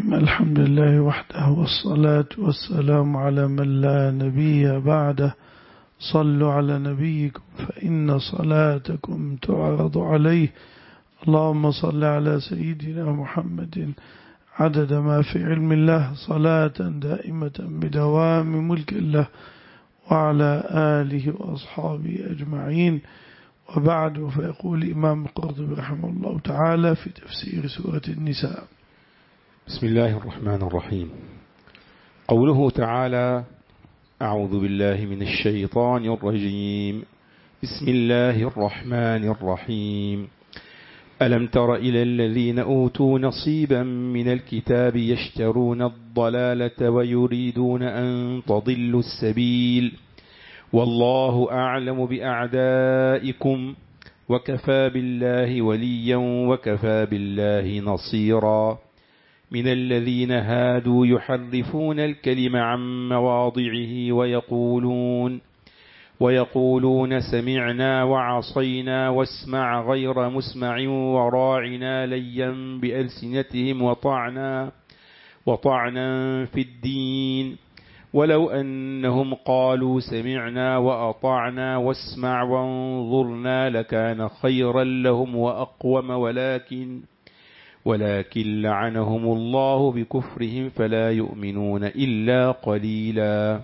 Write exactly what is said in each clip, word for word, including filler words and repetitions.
الرحيم. الحمد لله وحده والصلاة والسلام على من لا نبي بعده. صلوا على نبيكم فإن صلاتكم تعرض عليه. اللهم صل على سيدنا محمد عدد ما في علم الله صلاة دائمة بدوام ملك الله وعلى آله وأصحابه أجمعين. وبعد، فيقول الإمام القرطبي رحمه الله تعالى في تفسير سورة النساء: بسم الله الرحمن الرحيم. قوله تعالى: أعوذ بالله من الشيطان الرجيم. بسم الله الرحمن الرحيم. ألم تر إلى الذين أوتوا نصيبا من الكتاب يشترون الضلالة ويريدون أن تضلوا السبيل والله أعلم بأعدائكم وكفى بالله وليا وكفى بالله نصيرا. من الذين هادوا يحرفون الكلم عن مواضعه ويقولون ويقولون سمعنا وعصينا واسمع غير مسمع وراعنا ليا بألسنتهم وطعنا وطعنا في الدين ولو أنهم قالوا سمعنا وأطعنا واسمع وانظرنا لكان خيرا لهم وأقوم ولكن ولكن لعنهم الله بكفرهم فلا يؤمنون إلا قليلا.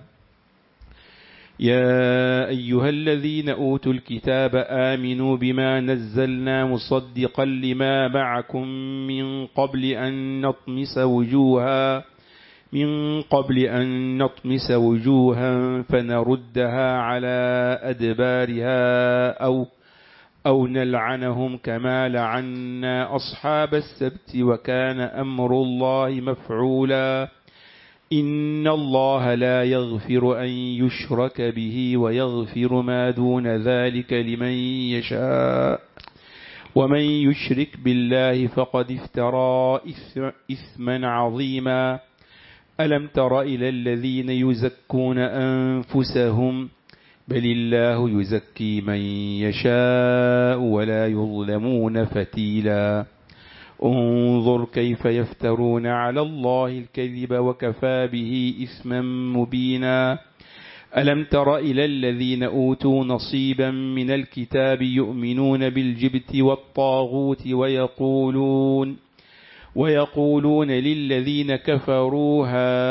يا أيها الذين أوتوا الكتاب آمنوا بما نزلنا مصدقا لما معكم من قبل أن نطمس وجوها من قبل أن نطمس وجوها فنردها على أدبارها أو أو نلعنهم كما لعنا أصحاب السبت وكان أمر الله مفعولا. إن الله لا يغفر أن يشرك به ويغفر ما دون ذلك لمن يشاء ومن يشرك بالله فقد افترى إثما عظيما. ألم تر إلى الذين يزكون أنفسهم بل الله يزكي من يشاء ولا يظلمون فتيلا. انظر كيف يفترون على الله الكذب وكفى به إثما مبينا. ألم تر إلى الذين أوتوا نصيبا من الكتاب يؤمنون بالجبت والطاغوت ويقولون ويقولون للذين كفروا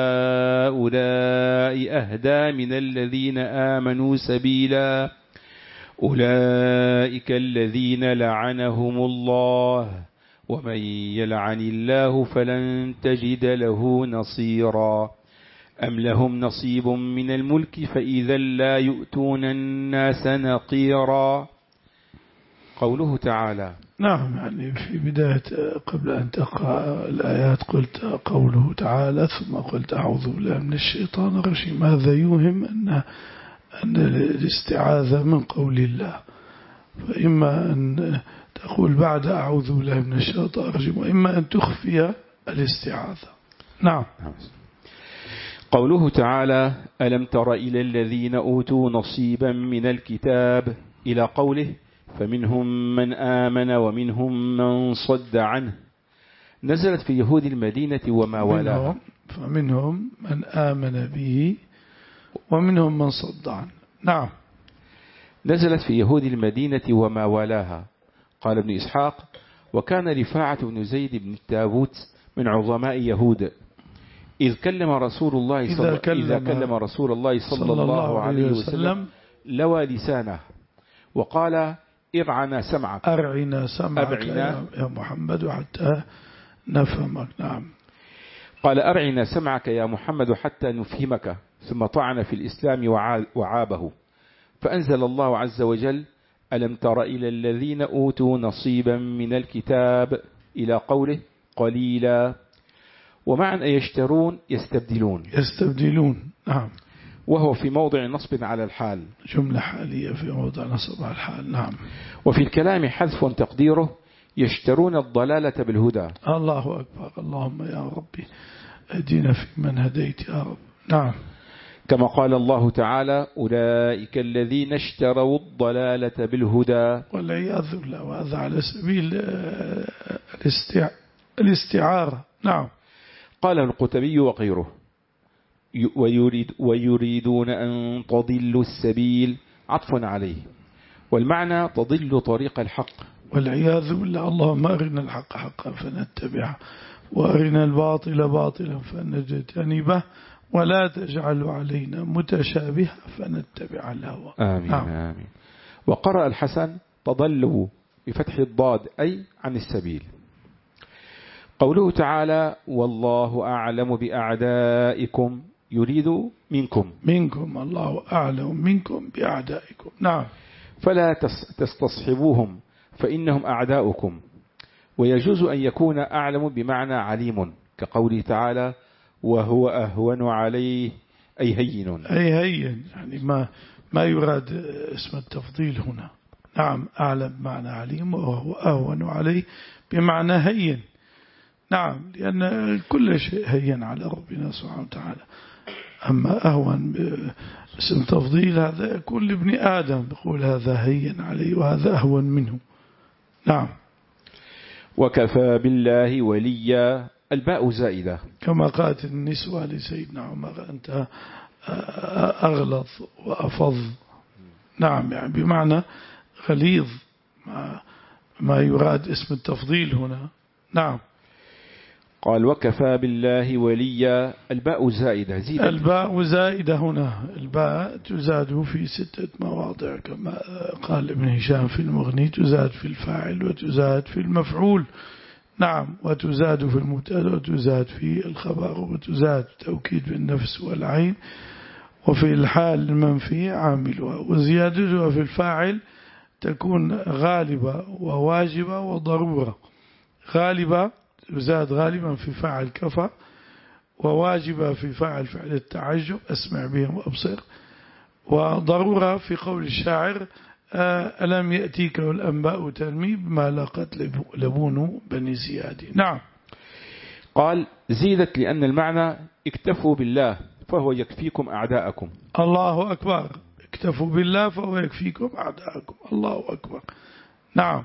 هؤلاء أهدى من الذين آمنوا سبيلا. أولئك الذين لعنهم الله ومن يلعن الله فلن تجد له نصيرا. أم لهم نصيب من الملك فإذا لا يؤتون الناس نقيرا. قوله تعالى. نعم، يعني في بداية قبل أن تقرأ الآيات قلت قوله تعالى ثم قلت أعوذ بالله من الشيطان الرجيم. هذا يوهم أن أن الاستعاذة من قول الله، فإما أن تقول بعد أعوذ بالله من الشيطان الرجيم وإما أن تخفي الاستعاذة. نعم. قوله تعالى: ألم تر إلى الذين أوتوا نصيبا من الكتاب إلى قوله فمنهم من آمن ومنهم من صد عنه. نزلت في يهود المدينة وما والاها. فمنهم من آمن به ومنهم من صد عنه. نعم. نزلت في يهود المدينة وما والاها. قال ابن إسحاق: وكان رفاعة بن زيد بن التابوت من عظماء يهود إذ كلم رسول الله صلى, إذا كلم إذا كلم رسول الله صلى, صلى الله عليه وسلم لوى لسانه وقال: ارعنا سمعك أرعنا سمعك أرعنا يا محمد حتى نفهمك. نعم. قال: أرعنا سمعك يا محمد حتى نفهمك. ثم طعن في الإسلام وعابه. فأنزل الله عز وجل: ألم تر إلى الذين أوتوا نصيبا من الكتاب إلى قوله قليلا. ومعنى يشترون يستبدلون يستبدلون. نعم. وهو في موضع نصب على الحال، جملة حالية في موضع نصب على الحال. نعم. وفي الكلام حذف تقديره يشترون الضلالة بالهدى. الله أكبر. اللهم يا ربي أهدنا في من هديت يا رب. نعم. كما قال الله تعالى: أولئك الذين اشتروا الضلالة بالهدى والعياذ بالله. وهذا على سبيل الاستعارة. نعم. قاله القتبي وغيره. ويريد ويريدون أن تضلوا السبيل عطف عليه، والمعنى تضل طريق الحق. والعياذ بالله. اللهم أرنا الحق حقا فنتبعه، وأرنا الباطل باطلا فنجتنبه، ولا تجعل علينا متشابها فنتبع الهوى. آمين نعم. آمين. وقرأ الحسن تضلوا بفتح الضاد أي عن السبيل. قوله تعالى والله أعلم بأعدائكم يريد منكم منكم الله أعلم منكم بأعدائكم. نعم. فلا تستصحبوهم فإنهم أعداؤكم. ويجوز أن يكون أعلم بمعنى عليم، كقوله تعالى وهو أهون عليه أي هين. أي هين، يعني ما ما يراد اسم التفضيل هنا. نعم، أعلم بمعنى عليم، وهو أهون عليه بمعنى هين. نعم، لأن كل شيء هين على ربنا سبحانه وتعالى. أما أهون باسم تفضيل هذا يكون لابن آدم، يقول هذا هين عليه وهذا أهون منه. نعم. وكفى بالله وليا الباء زائدة، كما قالت النسوة لسيدنا عمر أنت أغلظ وأفض. نعم، يعني بمعنى غليظ، ما, ما يراد اسم التفضيل هنا. نعم. قال وكفى بالله وليا الباء زائدة. زيدة الباء زائدة هنا. الباء تزاد في ستة مواضع كما قال ابن هشام في المغني، تزاد في الفاعل وتزاد في المفعول. نعم. وتزاد في المبتدا وتزاد في الخبر وتزاد توكيد بالنفس والعين، وفي الحال المنفي عاملها. وزيادتها في الفاعل تكون غالبة وواجبة وضرورة. غالبة تزاد غالبا في فاعل كفى، وواجبة في فاعل فعل التعجب أسمع بهم وأبصر، وضرورة في قول الشاعر ألم يأتيك الأنباء ترمي بما لاقت لبون بني زياد. نعم. قال زيدت لأن المعنى اكتفوا بالله فهو يكفيكم أعداءكم. الله أكبر. اكتفوا بالله فهو يكفيكم أعداءكم. الله أكبر. نعم.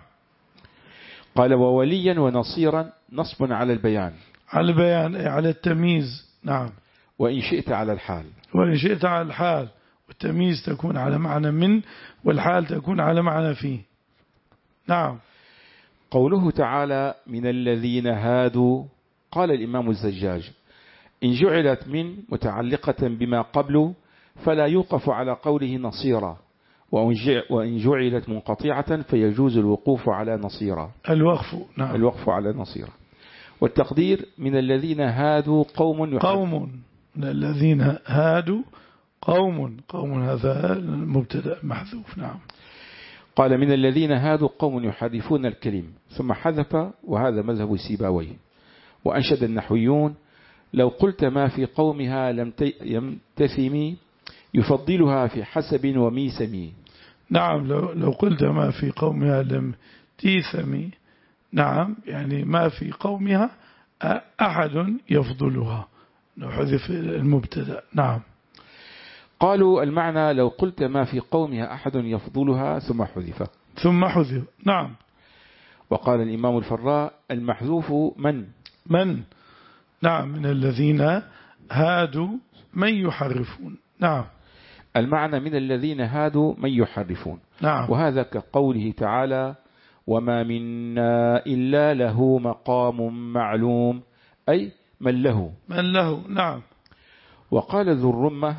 قال ووليا ونصيرا نصب على البيان. على البيان أي على التمييز. نعم. وإن شئت على الحال. وإن شئت على الحال. والتمييز تكون على معنى من، والحال تكون على معنى فيه. نعم. قوله تعالى من الذين هادوا، قال الإمام الزجاج إن جعلت من متعلقة بما قبل فلا يوقف على قوله نصيرا، وإن جعلت منقطعة فيجوز الوقوف على نصيرا. الوقف. نعم. الوقف على نصيرا. والتقدير من الذين هادوا قوم قوم من الذين هادوا قوم قوم هذا المبتدأ محذوف. نعم. قال من الذين هادوا قوم يحرفون الكلم ثم حذف، وهذا مذهب سيباويه. وأنشد النحويون لو قلت ما في قومها لم يمتثمي يفضلها في حسب وميسمي. نعم. لو, لو قلت ما في قومها لم تيثمي، نعم، يعني ما في قومها أحد يفضلها، نحذف المبتدأ. نعم. قالوا المعنى لو قلت ما في قومها أحد يفضلها ثم حذف. ثم حذف. نعم. وقال الإمام الفراء المحذوف من من نعم من الذين هادوا من يحرفون. نعم. المعنى من الذين هادوا من يحرفون. نعم. وهذا كقوله تعالى وما منا إلا له مقام معلوم، أي من له من له. نعم. وقال ذو الرمة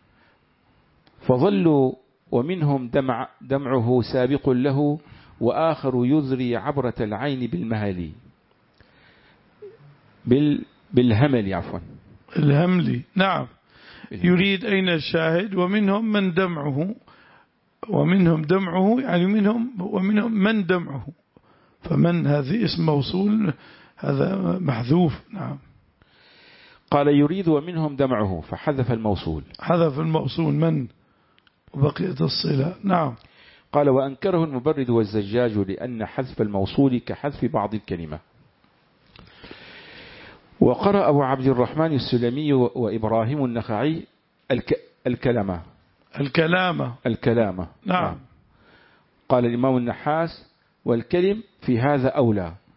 فظلوا ومنهم دمع دمعه سابق له وآخر يذري عبرة العين بالمهل بال بالهمل عفوا الهمل. نعم. يريد أين الشاهد ومنهم من دمعه، ومنهم دمعه يعني منهم ومنهم من دمعه، فمن هذه اسم موصول هذا محذوف. نعم. قال يريد ومنهم دمعه فحذف الموصول. حذف الموصول من وبقيت الصلة. نعم. قال وأنكره المبرد والزجاج لأن حذف الموصول كحذف بعض الكلمة. وقرأ أبو عبد الرحمن السلمي وإبراهيم النخعي الك... الكلمة الكلامة الكلامة. نعم. قال الإمام النحاس والكلم في هذا أولى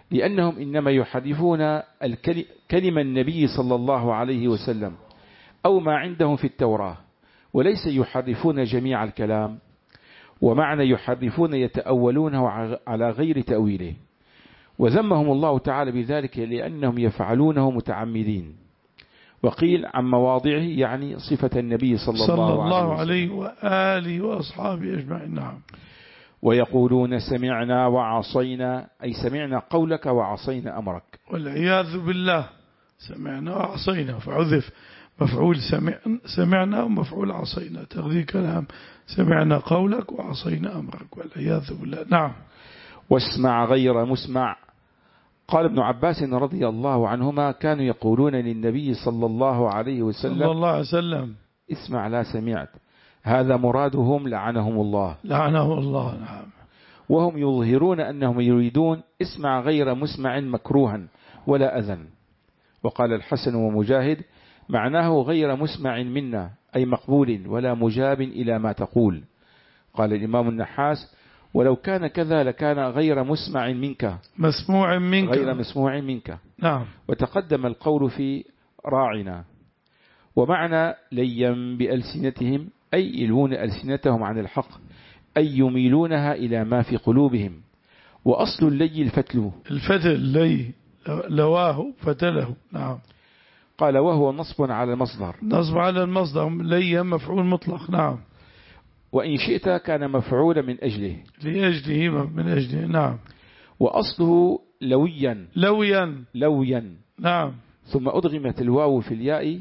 لأنهم إنما يحرفون كلمة النبي صلى الله عليه وسلم أو ما عندهم في التوراة، وليس يحرفون جميع الكلام. ومعنى يحرفون يتأولونه على غير تأويله، وذمهم الله تعالى بذلك لأنهم يفعلونه متعمدين. وقيل عن مواضعه يعني صفة النبي صلى, صلى الله, الله عليه عليه وآله وأصحابه أجمعين. نعم. ويقولون سمعنا وعصينا، أي سمعنا قولك وعصينا أمرك. والعياذ بالله، سمعنا وعصينا فعذف مفعول سمعنا ومفعول عصينا، تغذي كلام سمعنا قولك وعصينا أمرك، والعياذ بالله. نعم. واسمع غير مسمع. قال ابن عباس رضي الله عنهما كانوا يقولون للنبي صلى الله عليه وسلم صلى الله عليه وسلم اسمع لا سمعت، هذا مرادهم لعنهم الله لعنه الله. نعم. وهم يظهرون أنهم يريدون اسمع غير مسمع مكروها ولا أذن. وقال الحسن ومجاهد معناه غير مسمع منا، أي مقبول ولا مجاب إلى ما تقول. قال الإمام النحاس ولو كان كذا لكان غير مسمع منك، مسموع منك، غير مسموع منك. نعم. وتقدم القول في راعنا. ومعنى ليا بألسنتهم أي يلوون ألسنتهم عن الحق، أي يميلونها إلى ما في قلوبهم. وأصل اللي الفتل، الفتل لي لواه فتله. نعم. قال وهو نصب على المصدر، نصب على المصدر، لي مفعول مطلق. نعم. وإن شئت كان مفعولا من أجله، لأجله من أجله. نعم. وأصله لويا لويا لويا نعم. ثم أدغمت الواو في الياء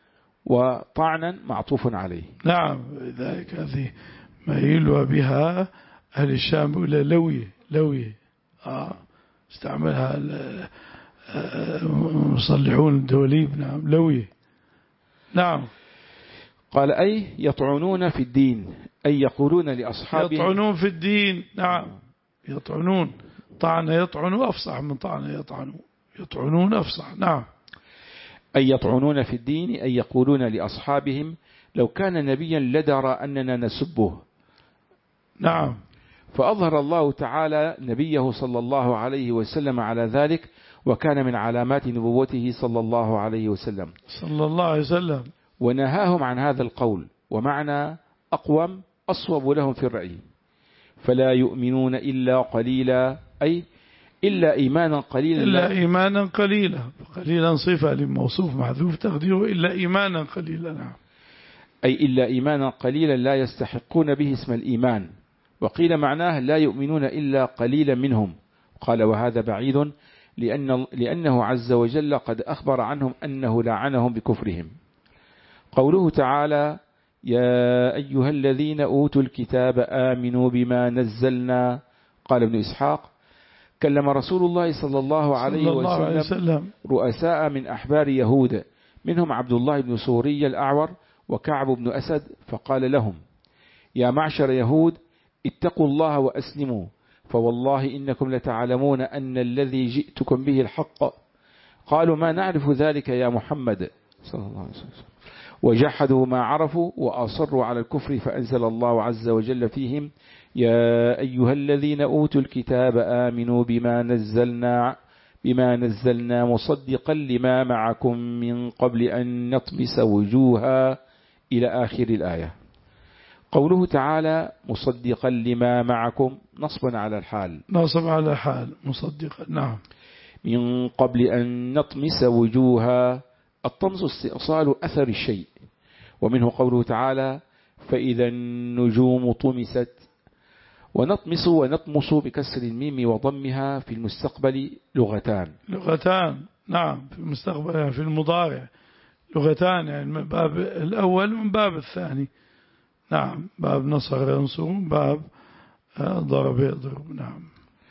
وطعنا معطوف عليه. نعم. ذلك هذه ما يلوى بها أهل الشام إلى لوي لوي آه. استعملها المصلحون الدوليب. نعم. لوي. نعم. قال أي يطعنون في الدين، أي يقولون لأصحابهم يطعنون في الدين. نعم. يطعنون، طعن يطعن أفصح من طعن يطعن، يطعنون أفصح. نعم. أي يطعنون في الدين، أي يقولون لأصحابهم لو كان نبيا لدرى أننا نسبه. نعم. فأظهر الله تعالى نبيه صلى الله عليه وسلم على ذلك، وكان من علامات نبوته صلى الله عليه وسلم صلى الله عليه وسلم. ونهاهم عن هذا القول، ومعنى أقوم أصوب لهم في الرأي. فلا يؤمنون إلا قليلا، أي إلا إيمانا قليلا، إلا إيمانا قليلا. قليلا صفة للموصوف محذوف تقديره إلا إيمانا قليلا. نعم. أي إلا إيمانا قليلا لا يستحقون به اسم الإيمان. وقيل معناه لا يؤمنون إلا قليلا منهم. قال وهذا بعيد لأن لأنه عز وجل قد أخبر عنهم أنه لعنهم بكفرهم. قوله تعالى يا أيها الذين أوتوا الكتاب آمنوا بما نزلنا. قال ابن إسحاق كلم رسول الله صلى الله عليه صلى الله عليه وسلم وسلم رؤساء من أحبار يهود، منهم عبد الله بن سوري الأعور وكعب بن أسد، فقال لهم يا معشر يهود اتقوا الله وأسلموا، فوالله إنكم لتعلمون أن الذي جئتكم به الحق. قالوا ما نعرف ذلك يا محمد صلى الله عليه وسلم، وجحدوا ما عرفوا وأصروا على الكفر، فأنزل الله عز وجل فيهم يا أيها الذين أوتوا الكتاب آمنوا بما نزلنا بما نزلنا مصدقا لما معكم من قبل أن نطمس وجوها إلى آخر الآية. قوله تعالى مصدقا لما معكم نصبا على الحال، نصب على حال مصدقا. نعم. من قبل أن نطمس وجوها، الطمس استئصال أثر الشيء. ومنه قوله تعالى فإذا النجوم طمست. ونطمس ونطمس بكسر الميم وضمها في المستقبل لغتان لغتان. نعم. في المستقبل يعني في المضارع لغتان، يعني من باب الأول ومن باب الثاني. نعم. باب نصر ينصر، باب ضرب يضرب. نعم.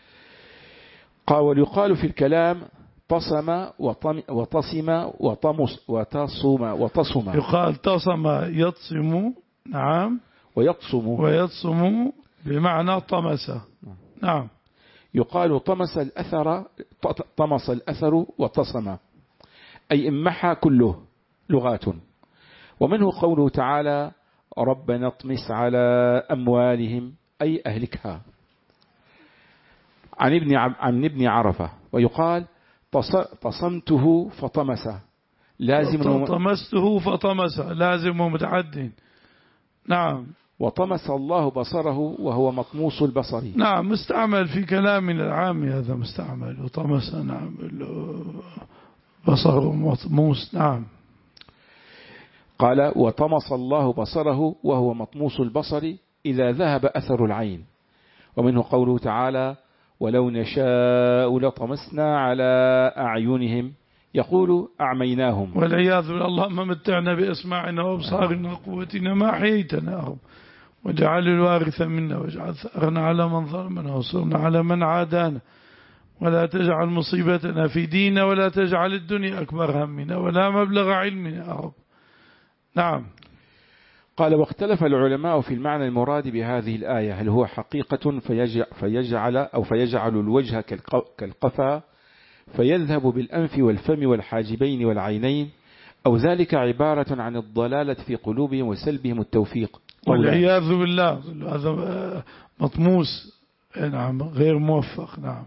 قال ويقال في الكلام تصم وتصم وطمس وتصم وتصم. يقال تصم يتصم. نعم. ويتصم ويتصم بمعنى طمس. نعم. يقال طمس الأثر طمس الأثر وتصم أي امحى كله، لغات. ومنه قوله تعالى ربنا اطمس على أموالهم، أي أهلكها. عن ابن عن ابن عرفة. ويقال طصمته فطمس لازم طمسته فطمس لازم ومتعد. نعم. وطمس الله بصره وهو مطموس البصر. نعم مستعمل في كلامنا العام هذا مستعمل. وطمس نعم بصره مطموس. نعم. قال وطمس الله بصره وهو مطموس البصر إذا ذهب أثر العين. ومنه قوله تعالى ولو نشاء لطمسنا على أعينهم يقول أعميناهم. والعياذ بالله. اللهم متعنا بأسماعنا وأبصارنا وقوتنا ما أحييتنا يا رب، واجعل الوارث منا واجعل ثأرنا على من ظلمنا وانصرنا على من عادانا، ولا تجعل مصيبتنا في ديننا ولا تجعل الدنيا أكبر همنا ولا مبلغ علمنا يا رب. نعم. قال واختلف العلماء في المعنى المراد بهذه الآية، هل هو حقيقة فيجعل أو فيجعل الوجه كالقفا فيذهب بالأنف والفم والحاجبين والعينين، أو ذلك عبارة عن الضلالة في قلوبهم وسلبهم التوفيق. والعياذ بالله. هذا مطموس. نعم غير موفق. نعم.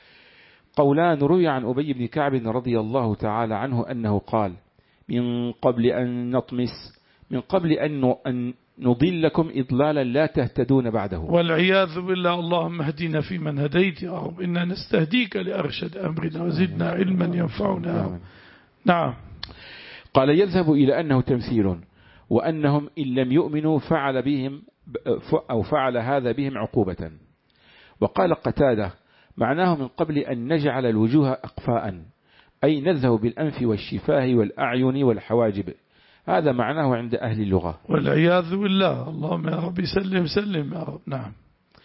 قولان روي عن أبي بن كعب رضي الله تعالى عنه أنه قال من قبل أن نطمس من قبل أن نضلكم إضلالا لا تهتدون بعده. والعياذ بالله. اللهم اهدنا فيمن هديت يا رب، إنا نستهديك لأرشد أمرنا وزدنا علما ينفعنا يا رب. نعم. قال يذهب إلى أنه تمثيل، وأنهم إن لم يؤمنوا فعل بهم أو فعل هذا بهم عقوبة. وقال قتادة معناه من قبل أن نجعل الوجوه أقفاء، أي نذهب بالأنف والشفاه والأعين والحواجب، هذا معناه عند أهل اللغة. والعياذ بالله. اللهم يا رب سلم سلم يا رب. نعم.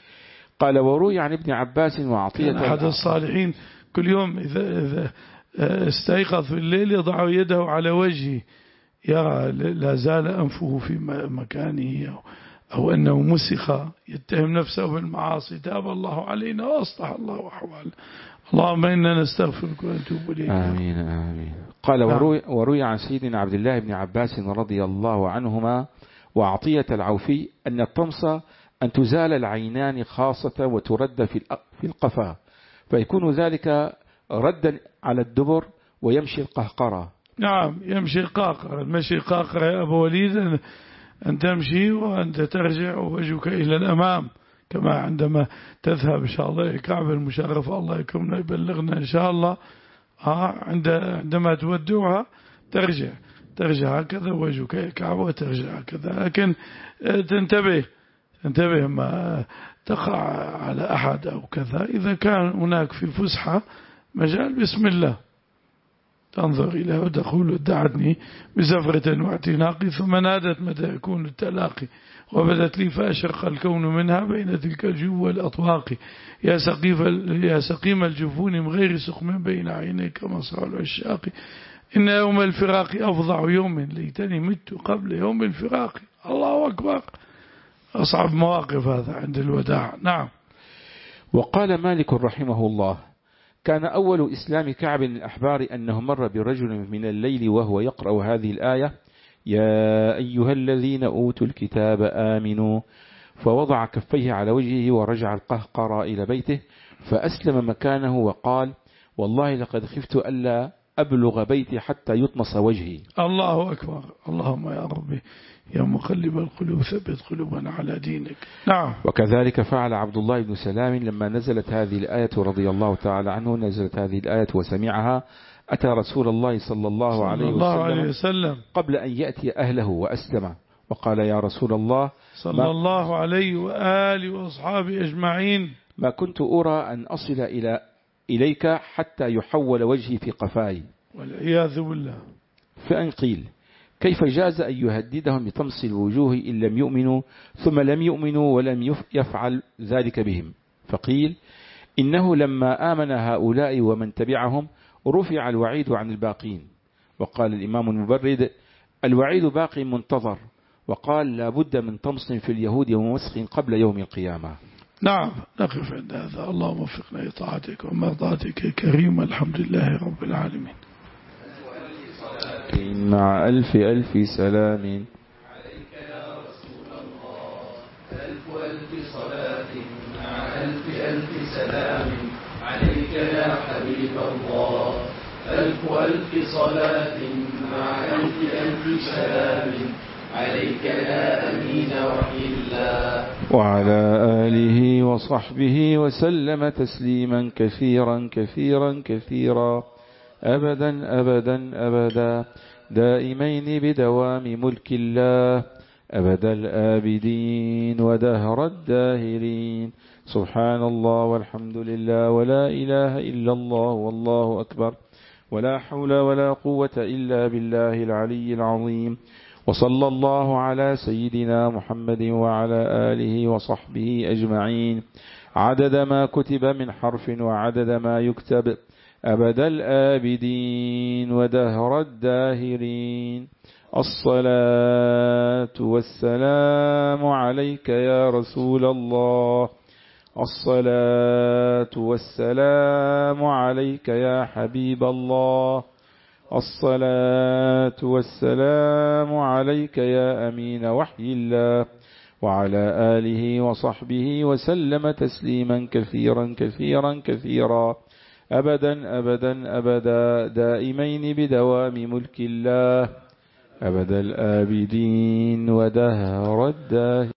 قال وروي عن ابن عباس وعطية أحد الصالحين كل يوم إذا, إذا استيقظ في الليل يضع يده على وجهه يرى لا زال أنفه في مكانه أو أنه مسخ، يتهم نفسه بالمعاصي، تاب الله علينا وأصلح الله أحوالنا. اللهم إنا نستغفرك ونتوب إليك. آمين آمين. قال وروي, وروي عن سيدنا عبد الله بن عباس رضي الله عنهما وعطية العوفي أن الطمس أن تزال العينان خاصة وترد في القفا، فيكون ذلك ردا على الدبر ويمشي القهقرة. نعم يمشي القهقرة. المشي القهقرة يا أبو وليد أن تمشي وأنت ترجع ووجهك إلى الأمام، كما عندما تذهب إن شاء الله الكعبة المشرفة الله يكرمنا يبلغنا إن شاء الله، عندما تودعها ترجع ترجع هكذا وجهك الكعبة وترجع هكذا. لكن تنتبه تنتبه ما تقع على أحد أو كذا. إذا كان هناك في الفسحة مجال بسم الله تنظر إلى ودخول ودعتني بزفرة واعتناقي ثم نادت متى يكون التلاقي وبدت لي فأشرق الكون منها بين تلك الجو والأطواق يا سقيف يا سقيم الجفون من غير سقم بين عينيك مصرع العشاق إن يوم الفراق أفظع يوم ليتني مت قبل يوم الفراق. الله أكبر. أصعب مواقف هذا عند الوداع. نعم. وقال مالك رحمه الله كان أول إسلام كعب الأحبار أنه مر برجل من الليل وهو يقرأ هذه الآية يا أيها الذين أوتوا الكتاب آمنوا، فوضع كفيه على وجهه ورجع القهقرى إلى بيته فأسلم مكانه وقال والله لقد خفت ألا أبلغ بيتي حتى يطمس وجهي. الله أكبر. اللهم يا ربي يا مقلب القلوب ثبت قلوبنا على دينك. نعم. وكذلك فعل عبد الله بن سلام لما نزلت هذه الآية رضي الله تعالى عنه، نزلت هذه الآية وسمعها أتى رسول الله صلى الله عليه وسلم, الله عليه وسلم قبل أن يأتي أهله وأسلم وقال يا رسول الله صلى الله عليه وآله وأصحابه أجمعين ما كنت أرى أن أصل إلى إليك حتى يحول وجهي في قفاي. والعياذ بالله. فأن قيل كيف جاز أن يهددهم بطمس الوجوه إن لم يؤمنوا ثم لم يؤمنوا ولم يفعل ذلك بهم؟ فقيل إنه لما آمن هؤلاء ومن تبعهم رفع الوعيد عن الباقين. وقال الإمام المبرد الوعيد باقي منتظر، وقال لا بد من طمس في اليهود ومسخ قبل يوم القيامة. نعم. نقف عند هذا. اللهم وفقنا لطاعتك ومرضاتك كريم. الحمد لله رب العالمين. مع ألف ألف سلام عليك يا رسول الله، ألف ألف صلاة مع ألف ألف سلام. يا حبيب الله. ألف ألف صلاة مع ألف ألف سلام عليك يا أمين وحي الله. وعلى آله وصحبه وسلم تسليما كثيرا كثيرا كثيرا أبدا أبدا أبدا دائمين بدوام ملك الله أبد الآبدين ودهر الداهرين. سبحان الله والحمد لله ولا إله إلا الله والله أكبر ولا حول ولا قوة إلا بالله العلي العظيم. وصلى الله على سيدنا محمد وعلى آله وصحبه أجمعين عدد ما كتب من حرف وعدد ما يكتب أبد الآبدين ودهر الداهرين. الصلاة والسلام عليك يا رسول الله. الصلاة والسلام عليك يا حبيب الله. الصلاة والسلام عليك يا أمين وحي الله. وعلى آله وصحبه وسلم تسليما كثيرا كثيرا كثيرا أبدا أبدا أبدا دائمين بدوام ملك الله أبد الآبدين ودهر الداهرين.